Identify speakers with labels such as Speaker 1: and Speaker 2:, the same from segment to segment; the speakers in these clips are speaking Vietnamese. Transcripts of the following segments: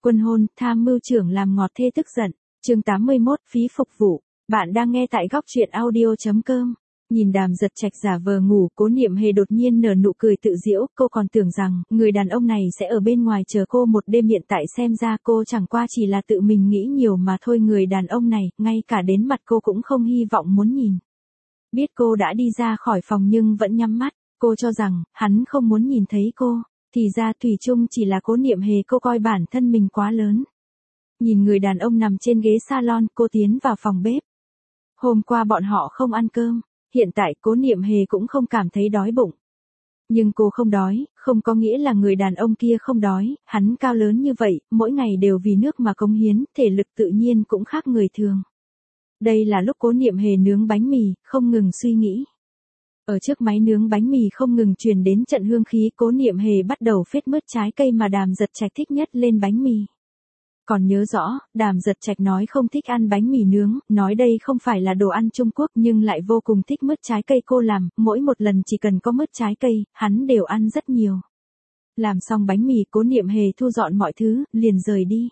Speaker 1: Quân hôn, tham mưu trưởng làm ngọt thê tức giận. Chương 81, phí phục vụ. Bạn đang nghe tại góc truyện audio.com. Nhìn Đàm Giật Trạch giả vờ ngủ, Cố Niệm Hề đột nhiên nở nụ cười tự giễu, cô còn tưởng rằng người đàn ông này sẽ ở bên ngoài chờ cô một đêm, hiện tại xem ra cô chẳng qua chỉ là tự mình nghĩ nhiều mà thôi. Người đàn ông này, ngay cả đến mặt cô cũng không hy vọng muốn nhìn. Biết cô đã đi ra khỏi phòng nhưng vẫn nhắm mắt, cô cho rằng hắn không muốn nhìn thấy cô, thì ra thủy chung chỉ là Cố Niệm Hề cô coi bản thân mình quá lớn. Nhìn người đàn ông nằm trên ghế salon, cô tiến vào phòng bếp. Hôm qua bọn họ không ăn cơm, hiện tại Cố Niệm Hề cũng không cảm thấy đói bụng. Nhưng cô không đói, không có nghĩa là người đàn ông kia không đói, hắn cao lớn như vậy, mỗi ngày đều vì nước mà cống hiến, thể lực tự nhiên cũng khác người thường. Đây là lúc Cố Niệm Hề nướng bánh mì, không ngừng suy nghĩ. Ở trước máy nướng bánh mì không ngừng truyền đến trận hương khí, Cố Niệm Hề bắt đầu phết mứt trái cây mà Đàm Giật Trạch thích nhất lên bánh mì. Còn nhớ rõ, Đàm Giật Trạch nói không thích ăn bánh mì nướng, nói đây không phải là đồ ăn Trung Quốc nhưng lại vô cùng thích mứt trái cây cô làm, mỗi một lần chỉ cần có mứt trái cây, hắn đều ăn rất nhiều. Làm xong bánh mì, Cố Niệm Hề thu dọn mọi thứ, liền rời đi.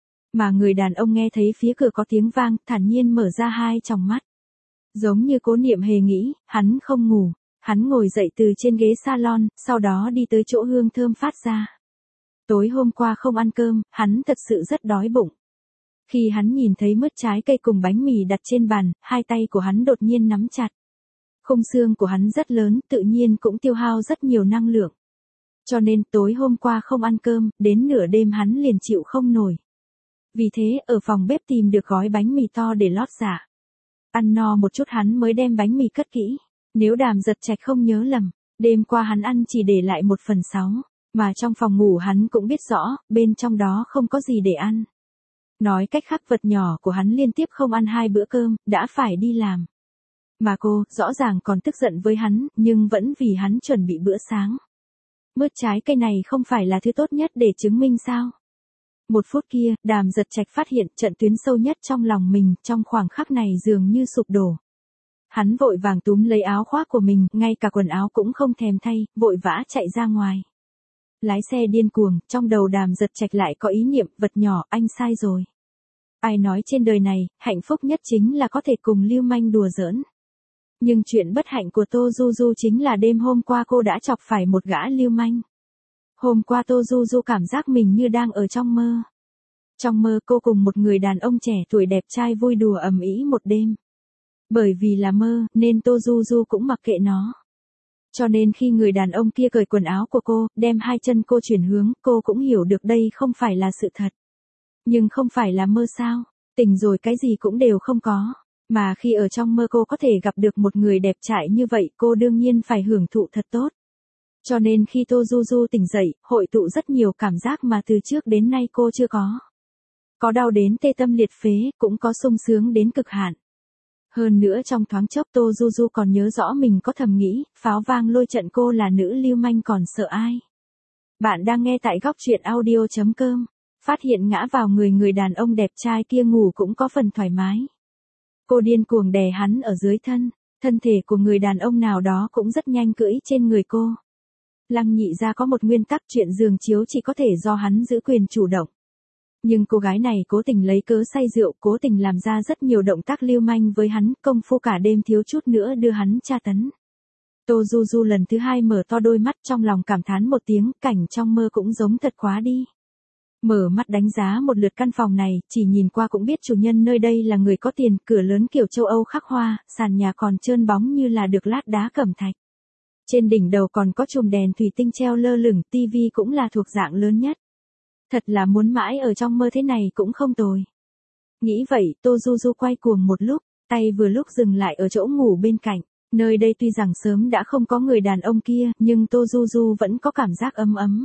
Speaker 1: Mà người đàn ông nghe thấy phía cửa có tiếng vang, thản nhiên mở ra hai tròng mắt. Giống như Cố Niệm Hề nghĩ, hắn không ngủ, hắn ngồi dậy từ trên ghế salon, sau đó đi tới chỗ hương thơm phát ra. Tối hôm qua không ăn cơm, hắn thật sự rất đói bụng. Khi hắn nhìn thấy mứt trái cây cùng bánh mì đặt trên bàn, hai tay của hắn đột nhiên nắm chặt. Khung xương của hắn rất lớn, tự nhiên cũng tiêu hao rất nhiều năng lượng. Cho nên tối hôm qua không ăn cơm, đến nửa đêm hắn liền chịu không nổi. Vì thế, ở phòng bếp tìm được gói bánh mì to để lót dạ. Ăn no một chút hắn mới đem bánh mì cất kỹ. Nếu Đàm Giật Trạch không nhớ lầm, đêm qua hắn ăn chỉ để lại 1/6. Mà trong phòng ngủ hắn cũng biết rõ, bên trong đó không có gì để ăn. Nói cách khác, vật nhỏ của hắn liên tiếp không ăn 2 bữa cơm, đã phải đi làm. Mà cô, rõ ràng còn tức giận với hắn, nhưng vẫn vì hắn chuẩn bị bữa sáng. Mứt trái cây này không phải là thứ tốt nhất để chứng minh sao? Một phút kia, Đàm Giật Trạch phát hiện trận tuyến sâu nhất trong lòng mình, trong khoảng khắc này dường như sụp đổ. Hắn vội vàng túm lấy áo khoác của mình, ngay cả quần áo cũng không thèm thay, vội vã chạy ra ngoài. Lái xe điên cuồng, trong đầu Đàm Giật Trạch lại có ý niệm, vật nhỏ, anh sai rồi. Ai nói trên đời này, hạnh phúc nhất chính là có thể cùng lưu manh đùa giỡn. Nhưng chuyện bất hạnh của Tô Du Du chính là đêm hôm qua cô đã chọc phải một gã lưu manh. Hôm qua Tô Du Du cảm giác mình như đang ở trong mơ. Trong mơ cô cùng một người đàn ông trẻ tuổi đẹp trai vui đùa ầm ĩ một đêm. Bởi vì là mơ, nên Tô Du Du cũng mặc kệ nó. Cho nên khi người đàn ông kia cởi quần áo của cô, đem hai chân cô chuyển hướng, cô cũng hiểu được đây không phải là sự thật. Nhưng không phải là mơ sao? Tỉnh rồi cái gì cũng đều không có. Mà khi ở trong mơ cô có thể gặp được một người đẹp trai như vậy, cô đương nhiên phải hưởng thụ thật tốt. Cho nên khi Tô Du Du tỉnh dậy, hội tụ rất nhiều cảm giác mà từ trước đến nay cô chưa có. Có đau đến tê tâm liệt phế, cũng có sung sướng đến cực hạn. Hơn nữa trong thoáng chốc Tô Du Du còn nhớ rõ mình có thầm nghĩ, pháo vang lôi trận cô là nữ lưu manh còn sợ ai. Bạn đang nghe tại góc truyện audio.com. Phát hiện ngã vào người đàn ông đẹp trai kia ngủ cũng có phần thoải mái. Cô điên cuồng đè hắn ở dưới thân thể của người đàn ông nào đó cũng rất nhanh cưỡi trên người cô. Lăng Nhị gia có một nguyên tắc, chuyện giường chiếu chỉ có thể do hắn giữ quyền chủ động. Nhưng cô gái này cố tình lấy cớ say rượu, cố tình làm ra rất nhiều động tác lưu manh với hắn, công phu cả đêm thiếu chút nữa đưa hắn tra tấn. Tô Du Du lần thứ hai mở to đôi mắt, trong lòng cảm thán một tiếng, cảnh trong mơ cũng giống thật quá đi. Mở mắt đánh giá một lượt căn phòng này, chỉ nhìn qua cũng biết chủ nhân nơi đây là người có tiền, cửa lớn kiểu châu Âu khắc hoa, sàn nhà còn trơn bóng như là được lát đá cẩm thạch. Trên đỉnh đầu còn có chùm đèn thủy tinh treo lơ lửng, tivi cũng là thuộc dạng lớn nhất. Thật là muốn mãi ở trong mơ thế này cũng không tồi. Nghĩ vậy, Tô Du Du quay cuồng một lúc, tay vừa lúc dừng lại ở chỗ ngủ bên cạnh. Nơi đây tuy rằng sớm đã không có người đàn ông kia, nhưng Tô Du Du vẫn có cảm giác ấm ấm.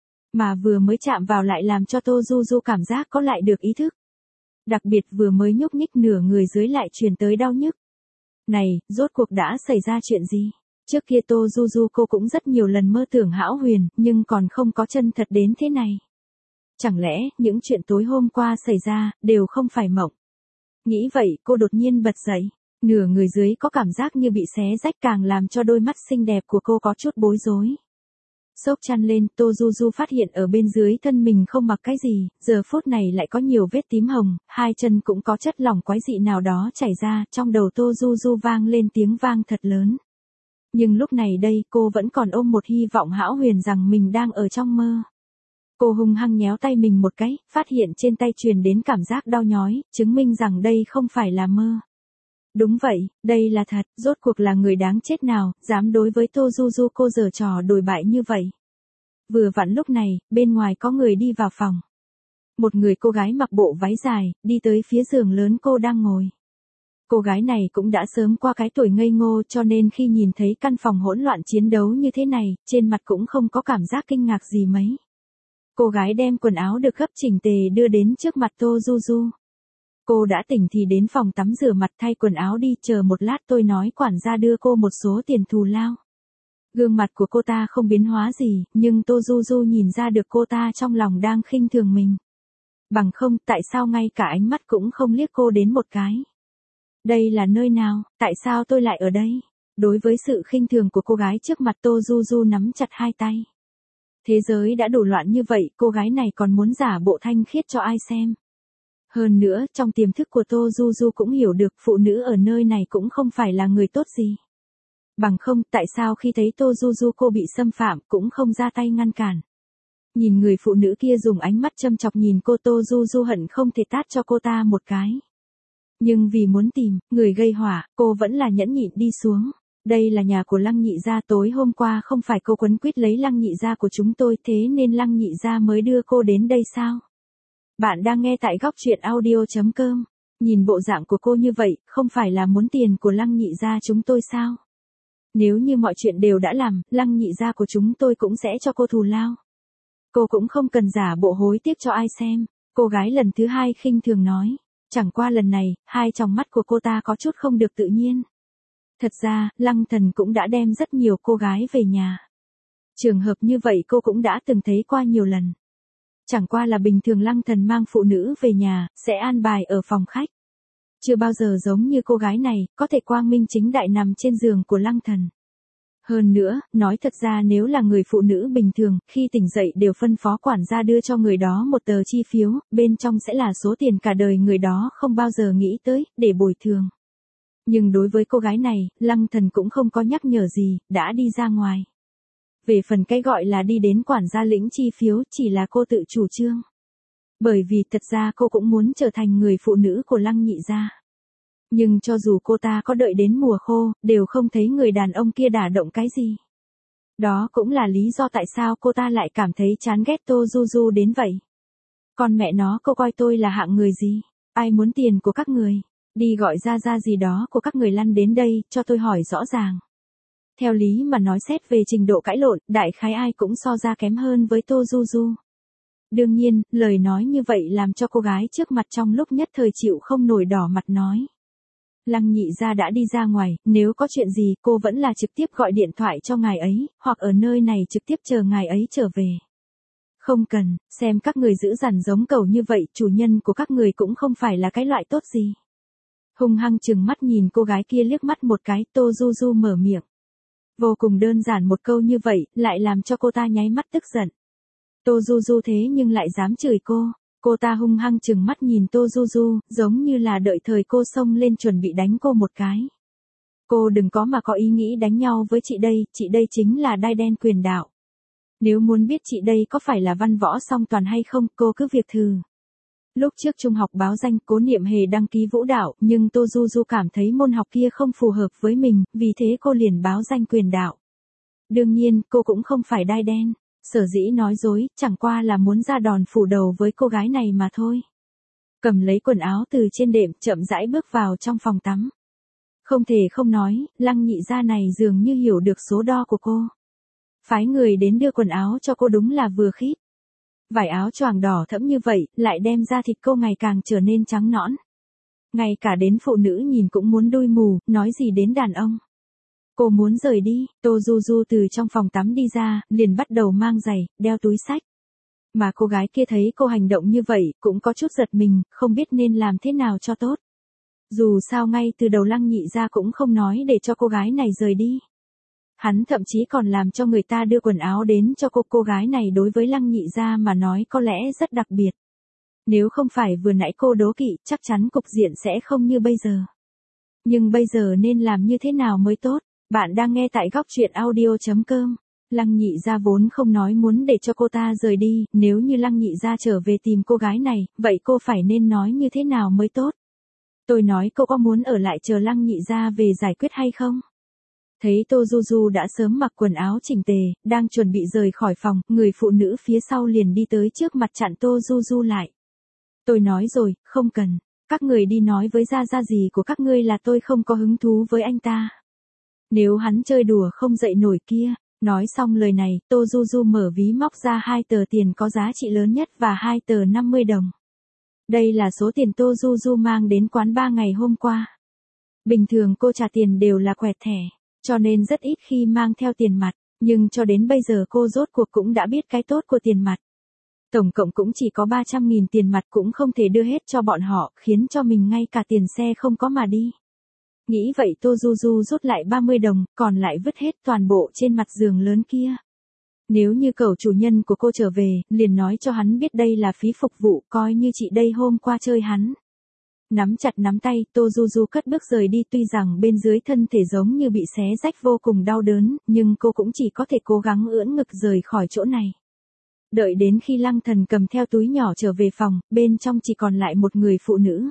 Speaker 1: Mà vừa mới chạm vào lại làm cho Tô Du Du cảm giác có lại được ý thức. Đặc biệt vừa mới nhúc nhích nửa người dưới lại truyền tới đau nhức. Này, rốt cuộc đã xảy ra chuyện gì? Trước kia Tô Du Du cô cũng rất nhiều lần mơ tưởng hão huyền, nhưng còn không có chân thật đến thế này. Chẳng lẽ, những chuyện tối hôm qua xảy ra, đều không phải mộng? Nghĩ vậy, cô đột nhiên bật dậy. Nửa người dưới có cảm giác như bị xé rách, càng làm cho đôi mắt xinh đẹp của cô có chút bối rối. Xốc chăn lên, Tô Du Du phát hiện ở bên dưới thân mình không mặc cái gì, giờ phút này lại có nhiều vết tím hồng, hai chân cũng có chất lỏng quái dị nào đó chảy ra, trong đầu Tô Du Du vang lên tiếng vang thật lớn. Nhưng lúc này đây cô vẫn còn ôm một hy vọng hão huyền rằng mình đang ở trong mơ. Cô hung hăng nhéo tay mình một cái, phát hiện trên tay truyền đến cảm giác đau nhói, chứng minh rằng đây không phải là mơ. Đúng vậy, đây là thật, rốt cuộc là người đáng chết nào, dám đối với Tô Du Du cô giở trò đồi bại như vậy. Vừa vặn lúc này, bên ngoài có người đi vào phòng. Một người cô gái mặc bộ váy dài, đi tới phía giường lớn cô đang ngồi. Cô gái này cũng đã sớm qua cái tuổi ngây ngô cho nên khi nhìn thấy căn phòng hỗn loạn chiến đấu như thế này, trên mặt cũng không có cảm giác kinh ngạc gì mấy. Cô gái đem quần áo được gấp chỉnh tề đưa đến trước mặt Tô Du Du. Cô đã tỉnh thì đến phòng tắm rửa mặt thay quần áo đi, chờ một lát tôi nói quản gia đưa cô một số tiền thù lao. Gương mặt của cô ta không biến hóa gì, nhưng Tô Du Du nhìn ra được cô ta trong lòng đang khinh thường mình. Bằng không, tại sao ngay cả ánh mắt cũng không liếc cô đến một cái. Đây là nơi nào, tại sao tôi lại ở đây? Đối với sự khinh thường của cô gái trước mặt Tô Du Du nắm chặt hai tay. Thế giới đã đủ loạn như vậy, cô gái này còn muốn giả bộ thanh khiết cho ai xem. Hơn nữa, trong tiềm thức của Tô Du Du cũng hiểu được phụ nữ ở nơi này cũng không phải là người tốt gì. Bằng không, tại sao khi thấy Tô Du Du cô bị xâm phạm cũng không ra tay ngăn cản. Nhìn người phụ nữ kia dùng ánh mắt châm chọc nhìn cô, Tô Du Du hận không thể tát cho cô ta một cái. Nhưng vì muốn tìm người gây họa, cô vẫn là nhẫn nhịn đi xuống. Đây là nhà của Lăng Nhị gia, tối hôm qua không phải cô quấn quýt lấy Lăng Nhị gia của chúng tôi, thế nên Lăng Nhị gia mới đưa cô đến đây sao? Bạn đang nghe tại góc truyện audio.com. Nhìn bộ dạng của cô như vậy, không phải là muốn tiền của Lăng Nhị gia chúng tôi sao? Nếu như mọi chuyện đều đã làm, Lăng Nhị gia của chúng tôi cũng sẽ cho cô thù lao. Cô cũng không cần giả bộ hối tiếc cho ai xem. Cô gái lần thứ hai khinh thường nói. Chẳng qua lần này, hai tròng mắt của cô ta có chút không được tự nhiên. Thật ra, Lăng Thần cũng đã đem rất nhiều cô gái về nhà. Trường hợp như vậy cô cũng đã từng thấy qua nhiều lần. Chẳng qua là bình thường Lăng Thần mang phụ nữ về nhà, sẽ an bài ở phòng khách. Chưa bao giờ giống như cô gái này, có thể quang minh chính đại nằm trên giường của Lăng Thần. Hơn nữa, nói thật ra nếu là người phụ nữ bình thường, khi tỉnh dậy đều phân phó quản gia đưa cho người đó một tờ chi phiếu, bên trong sẽ là số tiền cả đời người đó không bao giờ nghĩ tới, để bồi thường. Nhưng đối với cô gái này, Lăng Thần cũng không có nhắc nhở gì, đã đi ra ngoài. Về phần cái gọi là đi đến quản gia lĩnh chi phiếu, chỉ là cô tự chủ trương. Bởi vì thật ra cô cũng muốn trở thành người phụ nữ của Lăng Nhị gia. Nhưng cho dù cô ta có đợi đến mùa khô, đều không thấy người đàn ông kia đả động cái gì. Đó cũng là lý do tại sao cô ta lại cảm thấy chán ghét Tô Du Du đến vậy. Còn mẹ nó, cô coi tôi là hạng người gì? Ai muốn tiền của các người? Đi gọi ra gì đó của các người lăn đến đây, cho tôi hỏi rõ ràng. Theo lý mà nói, xét về trình độ cãi lộn, đại khái ai cũng so ra kém hơn với Tô Du Du. Đương nhiên, lời nói như vậy làm cho cô gái trước mặt trong lúc nhất thời chịu không nổi đỏ mặt nói. Lăng Nhị gia đã đi ra ngoài, nếu có chuyện gì cô vẫn là trực tiếp gọi điện thoại cho ngài ấy, hoặc ở nơi này trực tiếp chờ ngài ấy trở về. Không cần, xem các người giữ dằn giống cẩu như vậy, chủ nhân của các người cũng không phải là cái loại tốt gì. Hung hăng chừng mắt nhìn cô gái kia liếc mắt một cái, Tô Du Du mở miệng. Vô cùng đơn giản một câu như vậy, lại làm cho cô ta nháy mắt tức giận. Tô Du Du thế nhưng lại dám chửi cô. Cô ta hung hăng chừng mắt nhìn Tô Du Du, giống như là đợi thời cô xông lên chuẩn bị đánh cô một cái. Cô đừng có mà có ý nghĩ đánh nhau với chị đây chính là đai đen quyền đạo. Nếu muốn biết chị đây có phải là văn võ song toàn hay không, cô cứ việc thử. Lúc trước trung học báo danh, Cố Niệm Hề đăng ký vũ đạo, nhưng Tô Du Du cảm thấy môn học kia không phù hợp với mình, vì thế cô liền báo danh quyền đạo. Đương nhiên, cô cũng không phải đai đen. Sở dĩ nói dối, chẳng qua là muốn ra đòn phủ đầu với cô gái này mà thôi. Cầm lấy quần áo từ trên đệm, chậm rãi bước vào trong phòng tắm. Không thể không nói, Lăng Nhị gia này dường như hiểu được số đo của cô. Phái người đến đưa quần áo cho cô đúng là vừa khít. Vải áo choàng đỏ thẫm như vậy, lại đem ra thịt cô ngày càng trở nên trắng nõn. Ngay cả đến phụ nữ nhìn cũng muốn đui mù, nói gì đến đàn ông. Cô muốn rời đi, Tô Du Du từ trong phòng tắm đi ra, liền bắt đầu mang giày, đeo túi xách. Mà cô gái kia thấy cô hành động như vậy, cũng có chút giật mình, không biết nên làm thế nào cho tốt. Dù sao ngay từ đầu Lăng Nhị gia cũng không nói để cho cô gái này rời đi. Hắn thậm chí còn làm cho người ta đưa quần áo đến cho cô gái này đối với Lăng Nhị gia mà nói có lẽ rất đặc biệt. Nếu không phải vừa nãy cô đố kỵ, chắc chắn cục diện sẽ không như bây giờ. Nhưng bây giờ nên làm như thế nào mới tốt? Bạn đang nghe tại góc truyện audio.com. Lăng Nhị gia vốn không nói muốn để cho cô ta rời đi, nếu như Lăng Nhị gia trở về tìm cô gái này, vậy cô phải nên nói như thế nào mới tốt? Tôi nói cô có muốn ở lại chờ Lăng Nhị gia về giải quyết hay không? Thấy Tô Du Du đã sớm mặc quần áo chỉnh tề, đang chuẩn bị rời khỏi phòng, người phụ nữ phía sau liền đi tới trước mặt chặn Tô Du Du lại. Tôi nói rồi, không cần, các người đi nói với gia gia gì của các ngươi là tôi không có hứng thú với anh ta. Nếu hắn chơi đùa không dậy nổi kia. Nói xong lời này, Tô Du Du mở ví móc ra 2 tờ tiền có giá trị lớn nhất và 2 tờ 50 đồng. Đây là số tiền Tô Du Du mang đến quán bar ngày hôm qua. Bình thường cô trả tiền đều là quẹt thẻ, cho nên rất ít khi mang theo tiền mặt, nhưng cho đến bây giờ cô rốt cuộc cũng đã biết cái tốt của tiền mặt. Tổng cộng cũng chỉ có 300.000 tiền mặt cũng không thể đưa hết cho bọn họ, khiến cho mình ngay cả tiền xe không có mà đi. Nghĩ vậy Tô Du Du rút lại 30 đồng, còn lại vứt hết toàn bộ trên mặt giường lớn kia. Nếu như cậu chủ nhân của cô trở về, liền nói cho hắn biết đây là phí phục vụ, coi như chị đây hôm qua chơi hắn. Nắm chặt nắm tay, Tô Du Du cất bước rời đi, tuy rằng bên dưới thân thể giống như bị xé rách vô cùng đau đớn, nhưng cô cũng chỉ có thể cố gắng ưỡn ngực rời khỏi chỗ này. Đợi đến khi Lăng Thần cầm theo túi nhỏ trở về phòng, bên trong chỉ còn lại một người phụ nữ.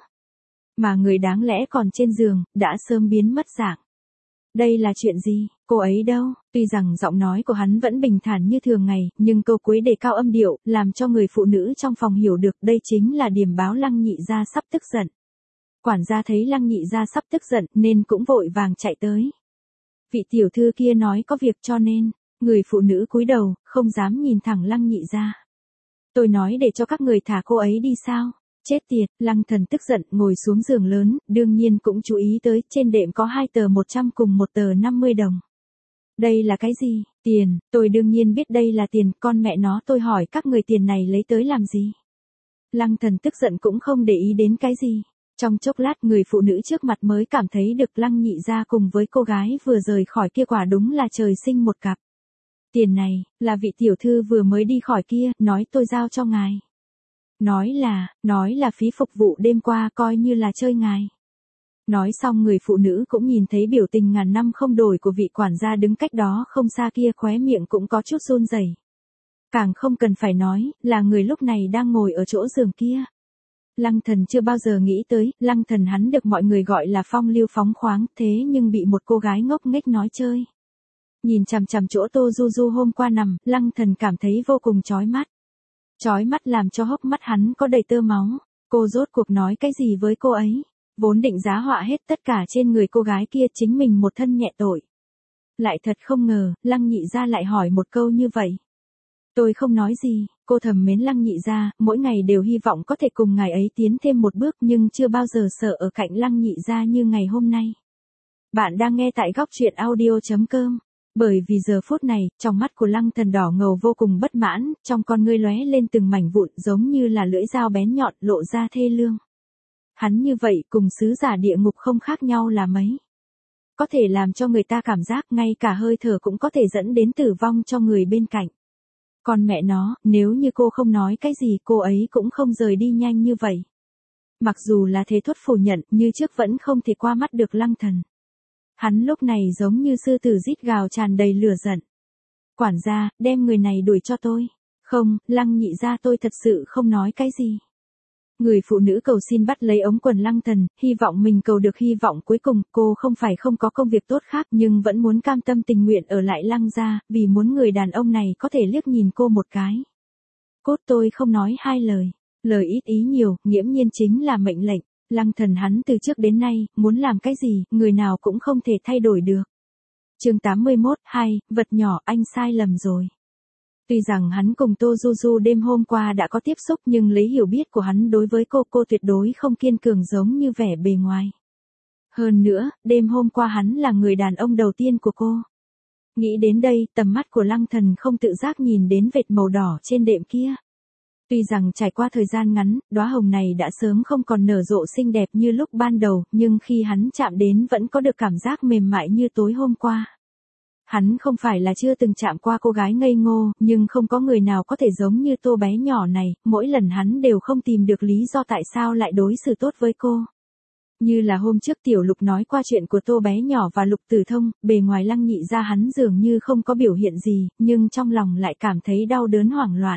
Speaker 1: Mà người đáng lẽ còn trên giường, đã sớm biến mất dạng. Đây là chuyện gì, cô ấy đâu? Tuy rằng giọng nói của hắn vẫn bình thản như thường ngày, nhưng câu cuối đề cao âm điệu, làm cho người phụ nữ trong phòng hiểu được đây chính là điểm báo Lăng Nhị gia sắp tức giận. Quản gia thấy Lăng Nhị gia sắp tức giận nên cũng vội vàng chạy tới. Vị tiểu thư kia nói có việc cho nên, người phụ nữ cúi đầu, không dám nhìn thẳng Lăng Nhị gia. Tôi nói để cho các người thả cô ấy đi sao? Chết tiệt, Lăng Thần tức giận ngồi xuống giường lớn, đương nhiên cũng chú ý tới trên đệm có 2 tờ 100 cùng 1 tờ 50 đồng. Đây là cái gì? Tiền, tôi đương nhiên biết đây là tiền, con mẹ nó tôi hỏi các người tiền này lấy tới làm gì? Lăng Thần tức giận cũng không để ý đến cái gì. Trong chốc lát người phụ nữ trước mặt mới cảm thấy được Lăng Nhị gia cùng với cô gái vừa rời khỏi kia quả đúng là trời sinh một cặp. Tiền này, là vị tiểu thư vừa mới đi khỏi kia, nói tôi giao cho ngài. Nói là phí phục vụ đêm qua coi như là chơi ngài. Nói xong người phụ nữ cũng nhìn thấy biểu tình ngàn năm không đổi của vị quản gia đứng cách đó không xa kia, khóe miệng cũng có chút run rẩy. Càng không cần phải nói, là người lúc này đang ngồi ở chỗ giường kia. Lăng Thần chưa bao giờ nghĩ tới, Lăng Thần hắn được mọi người gọi là phong lưu phóng khoáng, thế nhưng bị một cô gái ngốc nghếch nói chơi. Nhìn chằm chằm chỗ Tô Du Du hôm qua nằm, Lăng Thần cảm thấy vô cùng chói mắt. Chói mắt làm cho hốc mắt hắn có đầy tơ máu. Cô rốt cuộc nói cái gì với cô ấy? Vốn định giá họa hết tất cả trên người cô gái kia, chính mình một thân nhẹ tội. Lại thật không ngờ, Lăng Nhị gia lại hỏi một câu như vậy. Tôi không nói gì, cô thầm mến Lăng Nhị gia, mỗi ngày đều hy vọng có thể cùng ngài ấy tiến thêm một bước, nhưng chưa bao giờ sợ ở cạnh Lăng Nhị gia như ngày hôm nay. Bạn đang nghe tại góc truyện audio.com. Bởi vì giờ phút này, trong mắt của Lăng Thần đỏ ngầu vô cùng bất mãn, trong con ngươi lóe lên từng mảnh vụn giống như là lưỡi dao bén nhọn lộ ra thê lương. Hắn như vậy cùng sứ giả địa ngục không khác nhau là mấy. Có thể làm cho người ta cảm giác ngay cả hơi thở cũng có thể dẫn đến tử vong cho người bên cạnh. Còn mẹ nó, nếu như cô không nói cái gì cô ấy cũng không rời đi nhanh như vậy. Mặc dù là thế thốt phủ nhận như trước vẫn không thể qua mắt được Lăng Thần. Hắn lúc này giống như sư tử rít gào tràn đầy lửa giận. Quản gia, đem người này đuổi cho tôi. Không, Lăng Nhị gia tôi thật sự không nói cái gì. Người phụ nữ cầu xin bắt lấy ống quần Lăng Thần, hy vọng mình cầu được hy vọng cuối cùng. Cô không phải không có công việc tốt khác nhưng vẫn muốn cam tâm tình nguyện ở lại Lăng gia, vì muốn người đàn ông này có thể liếc nhìn cô một cái. Cốt tôi không nói hai lời. Lời ít ý nhiều, nghiễm nhiên chính là mệnh lệnh. Lăng Thần hắn từ trước đến nay, muốn làm cái gì, người nào cũng không thể thay đổi được. Chương 81, 2, vật nhỏ, anh sai lầm rồi. Tuy rằng hắn cùng Tô Du Du đêm hôm qua đã có tiếp xúc nhưng lấy hiểu biết của hắn đối với cô tuyệt đối không kiên cường giống như vẻ bề ngoài. Hơn nữa, đêm hôm qua hắn là người đàn ông đầu tiên của cô. Nghĩ đến đây, tầm mắt của Lăng Thần không tự giác nhìn đến vệt màu đỏ trên đệm kia. Tuy rằng trải qua thời gian ngắn, đóa hồng này đã sớm không còn nở rộ xinh đẹp như lúc ban đầu, nhưng khi hắn chạm đến vẫn có được cảm giác mềm mại như tối hôm qua. Hắn không phải là chưa từng chạm qua cô gái ngây ngô, nhưng không có người nào có thể giống như Tô bé nhỏ này, mỗi lần hắn đều không tìm được lý do tại sao lại đối xử tốt với cô. Như là hôm trước Tiểu Lục nói qua chuyện của Tô bé nhỏ và Lục Tử Thông, bề ngoài Lăng Nhị ra hắn dường như không có biểu hiện gì, nhưng trong lòng lại cảm thấy đau đớn hoảng loạn.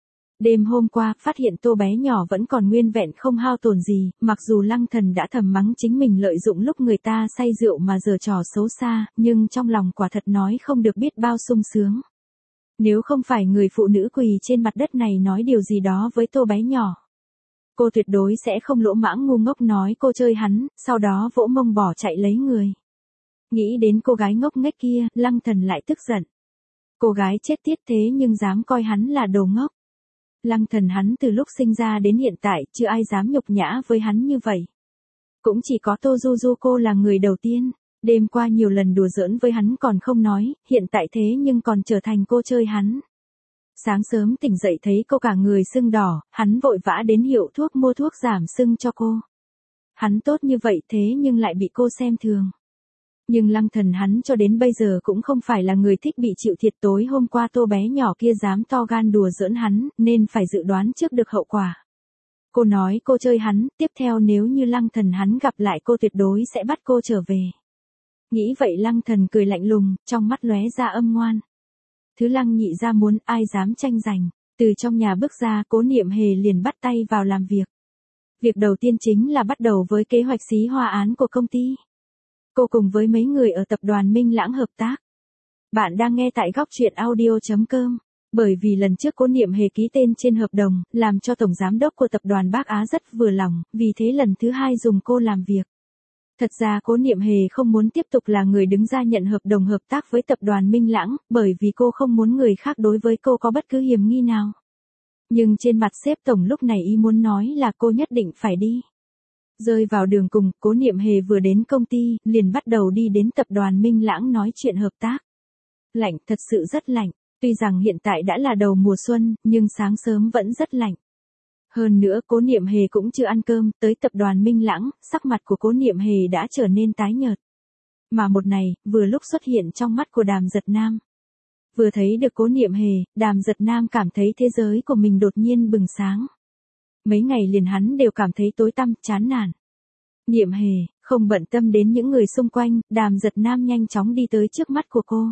Speaker 1: Đêm hôm qua, phát hiện Tô bé nhỏ vẫn còn nguyên vẹn không hao tổn gì, mặc dù Lăng Thần đã thầm mắng chính mình lợi dụng lúc người ta say rượu mà giở trò xấu xa, nhưng trong lòng quả thật nói không được biết bao sung sướng. Nếu không phải người phụ nữ quỳ trên mặt đất này nói điều gì đó với Tô bé nhỏ, cô tuyệt đối sẽ không lỗ mãng ngu ngốc nói cô chơi hắn, sau đó vỗ mông bỏ chạy lấy người. Nghĩ đến cô gái ngốc nghếch kia, Lăng Thần lại tức giận. Cô gái chết tiết thế nhưng dám coi hắn là đồ ngốc. Lăng Thần hắn từ lúc sinh ra đến hiện tại chưa ai dám nhục nhã với hắn như vậy. Cũng chỉ có Tô Du Du cô là người đầu tiên. Đêm qua nhiều lần đùa giỡn với hắn còn không nói, hiện tại thế nhưng còn trở thành cô chơi hắn. Sáng sớm tỉnh dậy thấy cô cả người sưng đỏ, hắn vội vã đến hiệu thuốc mua thuốc giảm sưng cho cô. Hắn tốt như vậy thế nhưng lại bị cô xem thường. Nhưng Lăng Thần hắn cho đến bây giờ cũng không phải là người thích bị chịu thiệt. Tối hôm qua Tô bé nhỏ kia dám to gan đùa giỡn hắn, nên phải dự đoán trước được hậu quả. Cô nói cô chơi hắn, tiếp theo nếu như Lăng Thần hắn gặp lại cô tuyệt đối sẽ bắt cô trở về. Nghĩ vậy Lăng Thần cười lạnh lùng, trong mắt lóe ra âm ngoan. Thứ Lăng Nhị ra muốn ai dám tranh giành. Từ trong nhà bước ra, Cố Niệm Hề liền bắt tay vào làm việc. Việc đầu tiên chính là bắt đầu với kế hoạch xí hoa án của công ty. Cô cùng với mấy người ở tập đoàn Minh Lãng hợp tác. Bạn đang nghe tại góc truyện audio.com. Bởi vì lần trước Cố Niệm Hề ký tên trên hợp đồng, làm cho tổng giám đốc của tập đoàn Bác Á rất vừa lòng, vì thế lần thứ hai dùng cô làm việc. Thật ra Cố Niệm Hề không muốn tiếp tục là người đứng ra nhận hợp đồng hợp tác với tập đoàn Minh Lãng, bởi vì cô không muốn người khác đối với cô có bất cứ hiềm nghi nào. Nhưng trên mặt sếp tổng lúc này ý muốn nói là cô nhất định phải đi. Rơi vào đường cùng, Cố Niệm Hề vừa đến công ty, liền bắt đầu đi đến tập đoàn Minh Lãng nói chuyện hợp tác. Lạnh, thật sự rất lạnh. Tuy rằng hiện tại đã là đầu mùa xuân, nhưng sáng sớm vẫn rất lạnh. Hơn nữa Cố Niệm Hề cũng chưa ăn cơm, tới tập đoàn Minh Lãng, sắc mặt của Cố Niệm Hề đã trở nên tái nhợt. Mà một này, vừa lúc xuất hiện trong mắt của Đàm Giật Nam. Vừa thấy được Cố Niệm Hề, Đàm Giật Nam cảm thấy thế giới của mình đột nhiên bừng sáng. Mấy ngày liền hắn đều cảm thấy tối tăm, chán nản. Niệm Hề, không bận tâm đến những người xung quanh, Đàm Giật Nam nhanh chóng đi tới trước mắt của cô.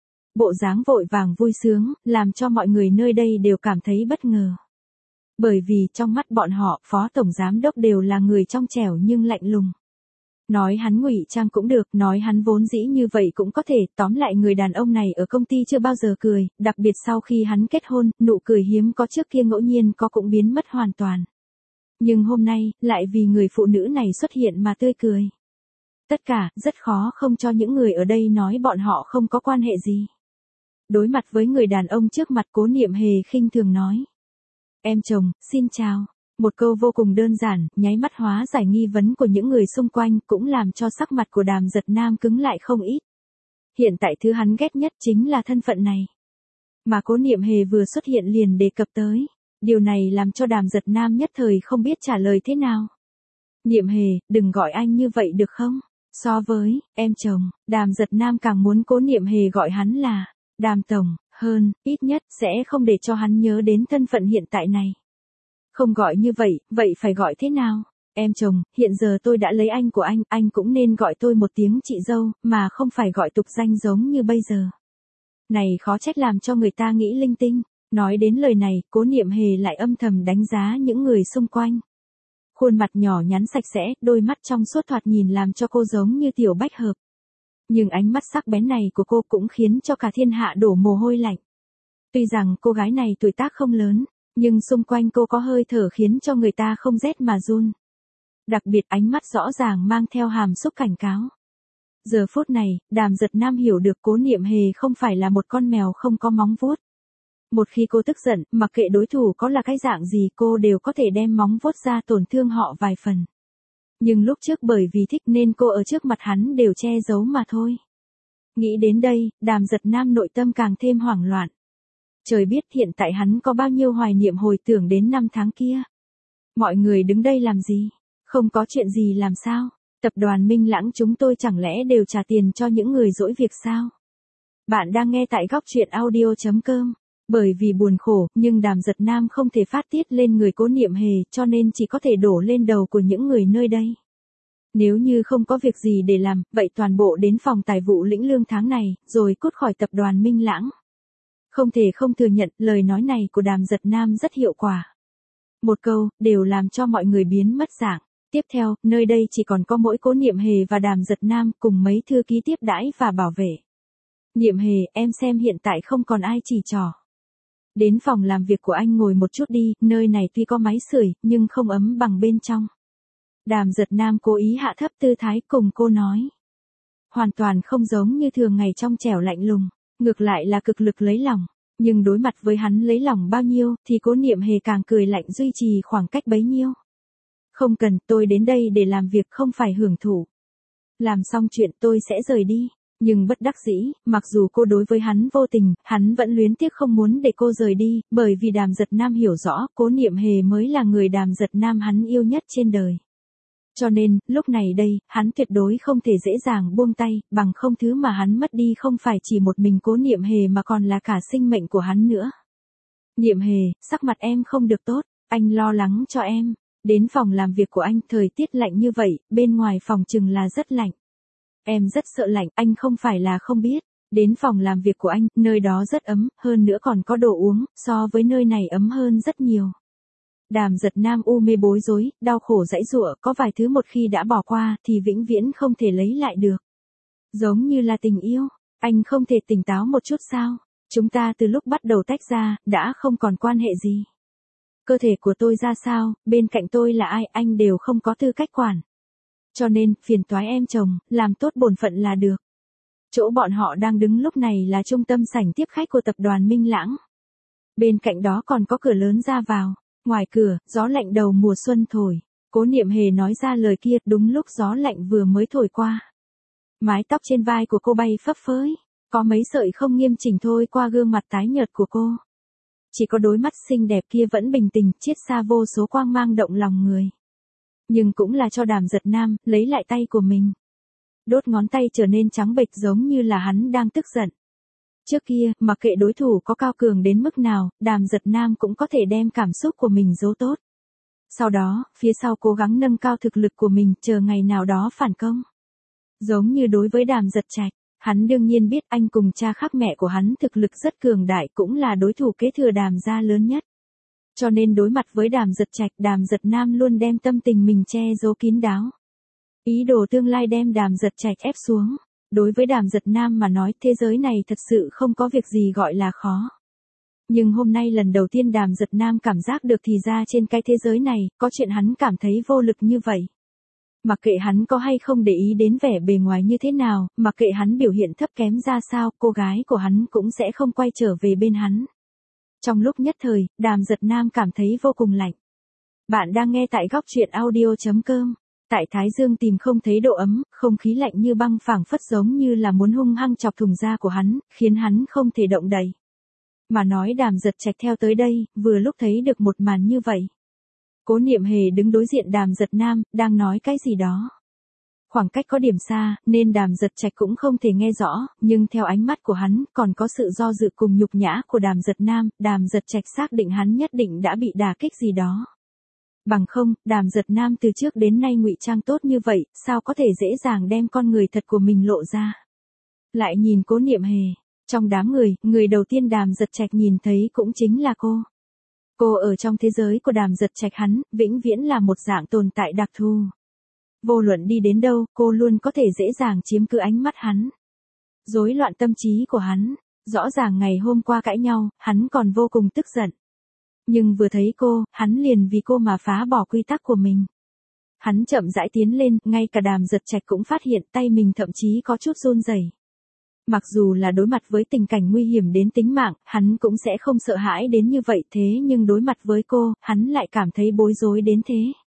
Speaker 1: Bộ dáng vội vàng vui sướng, làm cho mọi người nơi đây đều cảm thấy bất ngờ. Bởi vì trong mắt bọn họ, phó tổng giám đốc đều là người trong trẻo nhưng lạnh lùng. Nói hắn ngụy trang cũng được, nói hắn vốn dĩ như vậy cũng có thể, tóm lại người đàn ông này ở công ty chưa bao giờ cười, đặc biệt sau khi hắn kết hôn, nụ cười hiếm có trước kia ngẫu nhiên có cũng biến mất hoàn toàn. Nhưng hôm nay, lại vì người phụ nữ này xuất hiện mà tươi cười. Tất cả, rất khó không cho những người ở đây nói bọn họ không có quan hệ gì. Đối mặt với người đàn ông trước mặt, Cố Niệm Hề khinh thường nói. Em chồng, xin chào. Một câu vô cùng đơn giản, nháy mắt hóa giải nghi vấn của những người xung quanh, cũng làm cho sắc mặt của Đàm Giật Nam cứng lại không ít. Hiện tại thứ hắn ghét nhất chính là thân phận này. Mà Cố Niệm Hề vừa xuất hiện liền đề cập tới. Điều này làm cho Đàm Giật Nam nhất thời không biết trả lời thế nào. Niệm Hề, đừng gọi anh như vậy được không? So với, em chồng, Đàm Giật Nam càng muốn Cố Niệm Hề gọi hắn là Đàm Tổng, hơn, ít nhất, sẽ không để cho hắn nhớ đến thân phận hiện tại này. Không gọi như vậy, vậy phải gọi thế nào? Em chồng, hiện giờ tôi đã lấy anh của anh cũng nên gọi tôi một tiếng chị dâu, mà không phải gọi tục danh giống như bây giờ. Này khó trách làm cho người ta nghĩ linh tinh. Nói đến lời này, Cố Niệm Hề lại âm thầm đánh giá những người xung quanh. Khuôn mặt nhỏ nhắn sạch sẽ, đôi mắt trong suốt thoạt nhìn làm cho cô giống như tiểu bách hợp. Nhưng ánh mắt sắc bén này của cô cũng khiến cho cả thiên hạ đổ mồ hôi lạnh. Tuy rằng cô gái này tuổi tác không lớn, nhưng xung quanh cô có hơi thở khiến cho người ta không rét mà run. Đặc biệt ánh mắt rõ ràng mang theo hàm xúc cảnh cáo. Giờ phút này, Đàm Giật Nam hiểu được Cố Niệm Hề không phải là một con mèo không có móng vuốt. Một khi cô tức giận, mặc kệ đối thủ có là cái dạng gì cô đều có thể đem móng vuốt ra tổn thương họ vài phần. Nhưng lúc trước bởi vì thích nên cô ở trước mặt hắn đều che giấu mà thôi. Nghĩ đến đây, Đàm Giật Nam nội tâm càng thêm hoảng loạn. Trời biết hiện tại hắn có bao nhiêu hoài niệm hồi tưởng đến năm tháng kia. Mọi người đứng đây làm gì? Không có chuyện gì làm sao? Tập đoàn Minh Lãng chúng tôi chẳng lẽ đều trả tiền cho những người dỗi việc sao? Bạn đang nghe tại góc truyện audio.com. Bởi vì buồn khổ, nhưng Đàm Giật Nam không thể phát tiết lên người Cố Niệm Hề, cho nên chỉ có thể đổ lên đầu của những người nơi đây. Nếu như không có việc gì để làm, vậy toàn bộ đến phòng tài vụ lĩnh lương tháng này, rồi cút khỏi tập đoàn Minh Lãng. Không thể không thừa nhận, lời nói này của Đàm Giật Nam rất hiệu quả. Một câu, đều làm cho mọi người biến mất dạng. Tiếp theo, nơi đây chỉ còn có mỗi Cố Niệm Hề và Đàm Giật Nam cùng mấy thư ký tiếp đãi và bảo vệ. Niệm Hề, em xem hiện tại không còn ai chỉ trỏ. Đến phòng làm việc của anh ngồi một chút đi, nơi này tuy có máy sưởi, nhưng không ấm bằng bên trong. Đàm Giật Nam cố ý hạ thấp tư thái cùng cô nói. Hoàn toàn không giống như thường ngày trong trẻo lạnh lùng, ngược lại là cực lực lấy lòng. Nhưng đối mặt với hắn lấy lòng bao nhiêu, thì Cố Niệm Hề càng cười lạnh duy trì khoảng cách bấy nhiêu. Không cần, tôi đến đây để làm việc không phải hưởng thụ. Làm xong chuyện tôi sẽ rời đi. Nhưng bất đắc dĩ, mặc dù cô đối với hắn vô tình, hắn vẫn luyến tiếc không muốn để cô rời đi, bởi vì Đàm Giật Nam hiểu rõ, Cố Niệm Hề mới là người Đàm Giật Nam hắn yêu nhất trên đời. Cho nên, lúc này đây, hắn tuyệt đối không thể dễ dàng buông tay, bằng không thứ mà hắn mất đi không phải chỉ một mình Cố Niệm Hề mà còn là cả sinh mệnh của hắn nữa. Niệm Hề, sắc mặt em không được tốt, anh lo lắng cho em. Đến phòng làm việc của anh, thời tiết lạnh như vậy, bên ngoài phòng chừng là rất lạnh. Em rất sợ lạnh, anh không phải là không biết. Đến phòng làm việc của anh, nơi đó rất ấm, hơn nữa còn có đồ uống, so với nơi này ấm hơn rất nhiều. Đàm Giật Nam u mê bối rối, đau khổ giãy giụa, có vài thứ một khi đã bỏ qua thì vĩnh viễn không thể lấy lại được. Giống như là tình yêu, anh không thể tỉnh táo một chút sao? Chúng ta từ lúc bắt đầu tách ra, đã không còn quan hệ gì. Cơ thể của tôi ra sao, bên cạnh tôi là ai, anh đều không có tư cách quản. Cho nên, phiền toái em chồng, làm tốt bổn phận là được. Chỗ bọn họ đang đứng lúc này là trung tâm sảnh tiếp khách của tập đoàn Minh Lãng. Bên cạnh đó còn có cửa lớn ra vào. Ngoài cửa, gió lạnh đầu mùa xuân thổi. Cố Niệm Hề nói ra lời kia đúng lúc gió lạnh vừa mới thổi qua. Mái tóc trên vai của cô bay phấp phới. Có mấy sợi không nghiêm chỉnh thôi qua gương mặt tái nhợt của cô. Chỉ có đôi mắt xinh đẹp kia vẫn bình tĩnh, chiết xa vô số quang mang động lòng người. Nhưng cũng là cho Đàm Giật Nam, lấy lại tay của mình. Đốt ngón tay trở nên trắng bệch giống như là hắn đang tức giận. Trước kia, mặc kệ đối thủ có cao cường đến mức nào, Đàm Giật Nam cũng có thể đem cảm xúc của mình giấu tốt. Sau đó, phía sau cố gắng nâng cao thực lực của mình, chờ ngày nào đó phản công. Giống như đối với Đàm Giật Trạch, hắn đương nhiên biết anh cùng cha khác mẹ của hắn thực lực rất cường đại, cũng là đối thủ kế thừa Đàm gia lớn nhất. Cho nên đối mặt với Đàm Giật Trạch, Đàm Giật Nam luôn đem tâm tình mình che giấu kín đáo. Ý đồ tương lai đem Đàm Giật Trạch ép xuống. Đối với Đàm Giật Nam mà nói, thế giới này thật sự không có việc gì gọi là khó. Nhưng hôm nay lần đầu tiên Đàm Giật Nam cảm giác được thì ra trên cái thế giới này, có chuyện hắn cảm thấy vô lực như vậy. Mặc kệ hắn có hay không để ý đến vẻ bề ngoài như thế nào, mặc kệ hắn biểu hiện thấp kém ra sao, cô gái của hắn cũng sẽ không quay trở về bên hắn. Trong lúc nhất thời, Đàm Giật Nam cảm thấy vô cùng lạnh. Bạn đang nghe tại góc truyện audio.com. Tại Thái Dương tìm không thấy độ ấm, không khí lạnh như băng phảng phất giống như là muốn hung hăng chọc thủng da của hắn, khiến hắn không thể động đậy. Mà nói Đàm Giật Trạch theo tới đây, vừa lúc thấy được một màn như vậy. Cố Niệm Hề đứng đối diện Đàm Giật Nam, đang nói cái gì đó. Khoảng cách có điểm xa, nên Đàm Giật Trạch cũng không thể nghe rõ, nhưng theo ánh mắt của hắn, còn có sự do dự cùng nhục nhã của Đàm Giật Nam, Đàm Giật Trạch xác định hắn nhất định đã bị đả kích gì đó. Bằng không, Đàm Giật Nam từ trước đến nay ngụy trang tốt như vậy, sao có thể dễ dàng đem con người thật của mình lộ ra. Lại nhìn Cố Niệm Hề, trong đám người, người đầu tiên Đàm Giật Trạch nhìn thấy cũng chính là cô. Cô ở trong thế giới của Đàm Giật Trạch hắn, vĩnh viễn là một dạng tồn tại đặc thù. Vô luận đi đến đâu, cô luôn có thể dễ dàng chiếm cứ ánh mắt hắn. Rối loạn tâm trí của hắn, rõ ràng ngày hôm qua cãi nhau, hắn còn vô cùng tức giận. Nhưng vừa thấy cô, hắn liền vì cô mà phá bỏ quy tắc của mình. Hắn chậm rãi tiến lên, ngay cả Đàm Giật Trạch cũng phát hiện tay mình thậm chí có chút run rẩy. Mặc dù là đối mặt với tình cảnh nguy hiểm đến tính mạng, hắn cũng sẽ không sợ hãi đến như vậy, thế nhưng đối mặt với cô, hắn lại cảm thấy bối rối đến thế.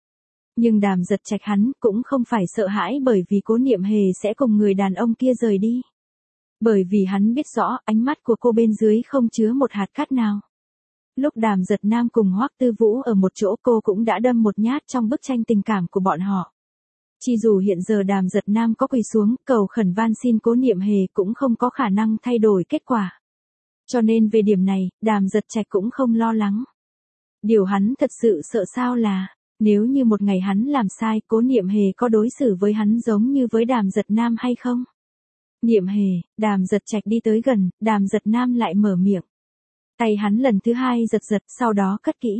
Speaker 1: Nhưng Đàm Giật Trạch hắn cũng không phải sợ hãi bởi vì Cố Niệm Hề sẽ cùng người đàn ông kia rời đi. Bởi vì hắn biết rõ ánh mắt của cô bên dưới không chứa một hạt cát nào. Lúc Đàm Giật Nam cùng Hoắc Tư Vũ ở một chỗ, cô cũng đã đâm một nhát trong bức tranh tình cảm của bọn họ. Chi dù hiện giờ Đàm Giật Nam có quỳ xuống cầu khẩn van xin Cố Niệm Hề cũng không có khả năng thay đổi kết quả. Cho nên về điểm này, Đàm Giật Trạch cũng không lo lắng. Điều hắn thật sự sợ sao là, nếu như một ngày hắn làm sai, Cố Niệm Hề có đối xử với hắn giống như với Đàm Giật Nam hay không? Niệm Hề, Đàm Giật Trạch đi tới gần, Đàm Giật Nam lại mở miệng. Tay hắn lần thứ hai giật giật, sau đó cất kỹ.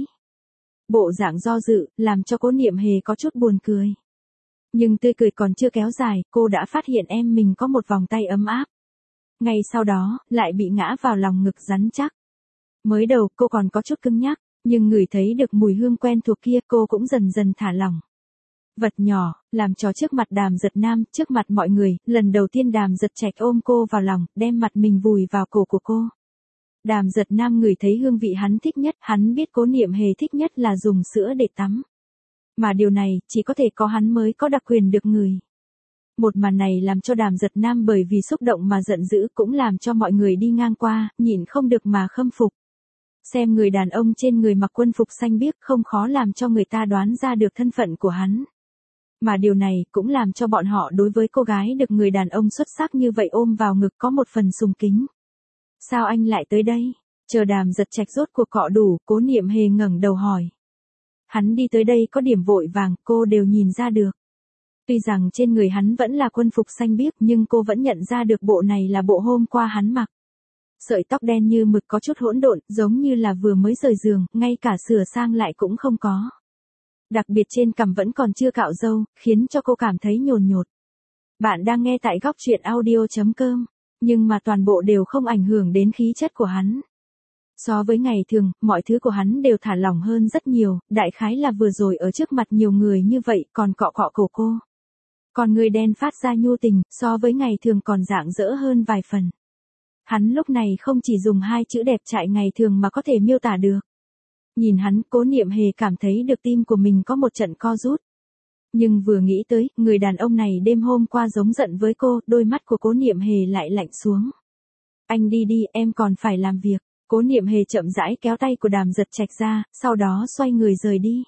Speaker 1: Bộ dạng do dự, làm cho Cố Niệm Hề có chút buồn cười. Nhưng tươi cười còn chưa kéo dài, cô đã phát hiện em mình có một vòng tay ấm áp. Ngay sau đó, lại bị ngã vào lòng ngực rắn chắc. Mới đầu cô còn có chút cứng nhắc, nhưng ngửi thấy được mùi hương quen thuộc kia cô cũng dần dần thả lỏng. Vật nhỏ, làm trò trước mặt Đàm Giật Nam, trước mặt mọi người, lần đầu tiên Đàm Giật Trạch ôm cô vào lòng, đem mặt mình vùi vào cổ của cô. Đàm Giật Nam ngửi thấy hương vị hắn thích nhất, hắn biết Cố Niệm Hề thích nhất là dùng sữa để tắm. Mà điều này, chỉ có thể có hắn mới có đặc quyền được ngửi. Một màn này làm cho Đàm Giật Nam bởi vì xúc động mà giận dữ, cũng làm cho mọi người đi ngang qua, nhìn không được mà khâm phục. Xem người đàn ông trên người mặc quân phục xanh biếc không khó làm cho người ta đoán ra được thân phận của hắn. Mà điều này cũng làm cho bọn họ đối với cô gái được người đàn ông xuất sắc như vậy ôm vào ngực có một phần sùng kính. Sao anh lại tới đây? Chờ Đàm Giật Trạch rốt cuộc cọ đủ, Cố Niệm Hề ngẩng đầu hỏi. Hắn đi tới đây có điểm vội vàng, cô đều nhìn ra được. Tuy rằng trên người hắn vẫn là quân phục xanh biếc nhưng cô vẫn nhận ra được bộ này là bộ hôm qua hắn mặc. Sợi tóc đen như mực có chút hỗn độn, giống như là vừa mới rời giường, ngay cả sửa sang lại cũng không có. Đặc biệt trên cằm vẫn còn chưa cạo râu, khiến cho cô cảm thấy nhồn nhột. Bạn đang nghe tại góc truyện audio.com, nhưng mà toàn bộ đều không ảnh hưởng đến khí chất của hắn. So với ngày thường, mọi thứ của hắn đều thả lỏng hơn rất nhiều, đại khái là vừa rồi ở trước mặt nhiều người như vậy còn cọ cọ cổ cô. Còn người đen phát ra nhu tình, so với ngày thường còn rạng rỡ hơn vài phần. Hắn lúc này không chỉ dùng hai chữ đẹp trai ngày thường mà có thể miêu tả được. Nhìn hắn, Cố Niệm Hề cảm thấy được tim của mình có một trận co rút. Nhưng vừa nghĩ tới, người đàn ông này đêm hôm qua giống giận với cô, đôi mắt của Cố Niệm Hề lại lạnh xuống. Anh đi đi, em còn phải làm việc. Cố Niệm Hề chậm rãi kéo tay của Đàm Giật Trạch ra, sau đó xoay người rời đi.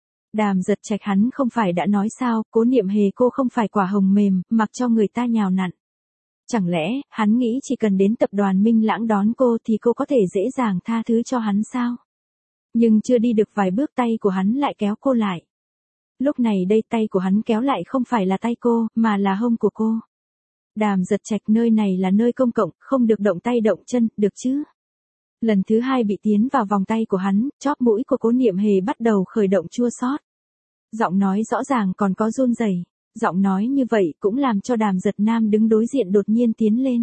Speaker 1: Đàm Giật Trạch hắn không phải đã nói sao, Cố Niệm Hề cô không phải quả hồng mềm, mặc cho người ta nhào nặn. Chẳng lẽ, hắn nghĩ chỉ cần đến tập đoàn Minh Lãng đón cô thì cô có thể dễ dàng tha thứ cho hắn sao? Nhưng chưa đi được vài bước tay của hắn lại kéo cô lại. Lúc này đây tay của hắn kéo lại không phải là tay cô, mà là hông của cô. Đàm Giật Trạch nơi này là nơi công cộng, không được động tay động chân, được chứ? Lần thứ hai bị tiến vào vòng tay của hắn, chóp mũi của Cố Niệm Hề bắt đầu khởi động chua xót. Giọng nói rõ ràng còn có run rẩy. Giọng nói như vậy cũng làm cho Đàm Giật Nam đứng đối diện đột nhiên tiến lên.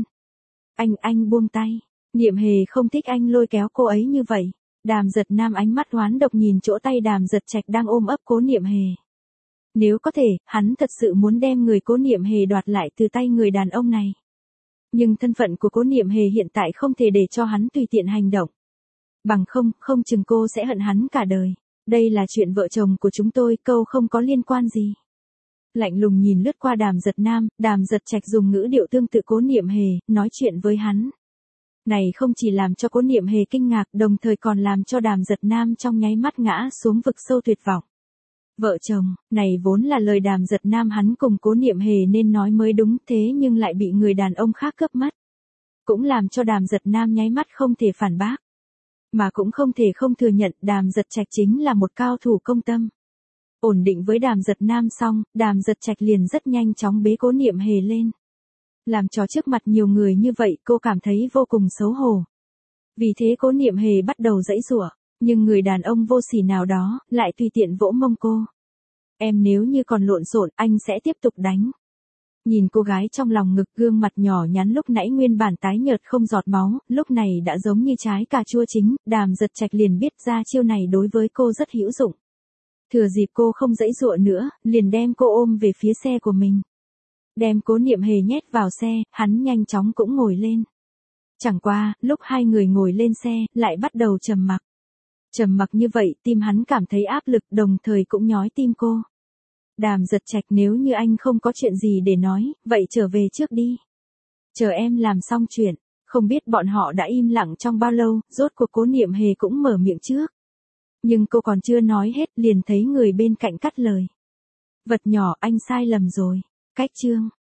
Speaker 1: Anh buông tay. Niệm Hề không thích anh lôi kéo cô ấy như vậy. Đàm Giật Nam ánh mắt oán độc nhìn chỗ tay Đàm Giật Trạch đang ôm ấp Cố Niệm Hề. Nếu có thể, hắn thật sự muốn đem người Cố Niệm Hề đoạt lại từ tay người đàn ông này. Nhưng thân phận của Cố Niệm Hề hiện tại không thể để cho hắn tùy tiện hành động. Bằng không chừng cô sẽ hận hắn cả đời. Đây là chuyện vợ chồng của chúng tôi, câu không có liên quan gì. Lạnh lùng nhìn lướt qua Đàm Giật Nam, Đàm Giật Trạch dùng ngữ điệu tương tự Cố Niệm Hề, nói chuyện với hắn. Này không chỉ làm cho Cố Niệm Hề kinh ngạc, đồng thời còn làm cho Đàm Giật Nam trong nháy mắt ngã xuống vực sâu tuyệt vọng. Vợ chồng, này vốn là lời Đàm Giật Nam hắn cùng Cố Niệm Hề nên nói mới đúng, thế nhưng lại bị người đàn ông khác cướp mất. Cũng làm cho Đàm Giật Nam nháy mắt không thể phản bác. Mà cũng không thể không thừa nhận Đàm Giật Trạch chính là một cao thủ công tâm. Ổn định với Đàm Giật Nam xong, Đàm Giật Trạch liền rất nhanh chóng bế Cố Niệm Hề lên. Làm cho trước mặt nhiều người như vậy cô cảm thấy vô cùng xấu hổ. Vì thế Cố Niệm Hề bắt đầu giãy giụa, nhưng người đàn ông vô sỉ nào đó lại tùy tiện vỗ mông cô. Em nếu như còn lộn xộn, anh sẽ tiếp tục đánh. Nhìn cô gái trong lòng ngực, gương mặt nhỏ nhắn lúc nãy nguyên bản tái nhợt không giọt máu, lúc này đã giống như trái cà chua chín, Đàm Giật Trạch liền biết ra chiêu này đối với cô rất hữu dụng. Thừa dịp cô không giãy giụa nữa, liền đem cô ôm về phía xe của mình. Đem Cố Niệm Hề nhét vào xe, hắn nhanh chóng cũng ngồi lên. Chẳng qua, lúc hai người ngồi lên xe, lại bắt đầu trầm mặc. Trầm mặc như vậy, tim hắn cảm thấy áp lực, đồng thời cũng nhói tim cô. Đàm Giật Trạch, nếu như anh không có chuyện gì để nói, vậy trở về trước đi. Chờ em làm xong chuyện. Không biết bọn họ đã im lặng trong bao lâu, rốt cuộc Cố Niệm Hề cũng mở miệng trước. Nhưng cô còn chưa nói hết, liền thấy người bên cạnh cắt lời. Vật nhỏ anh sai lầm rồi. Cách chương.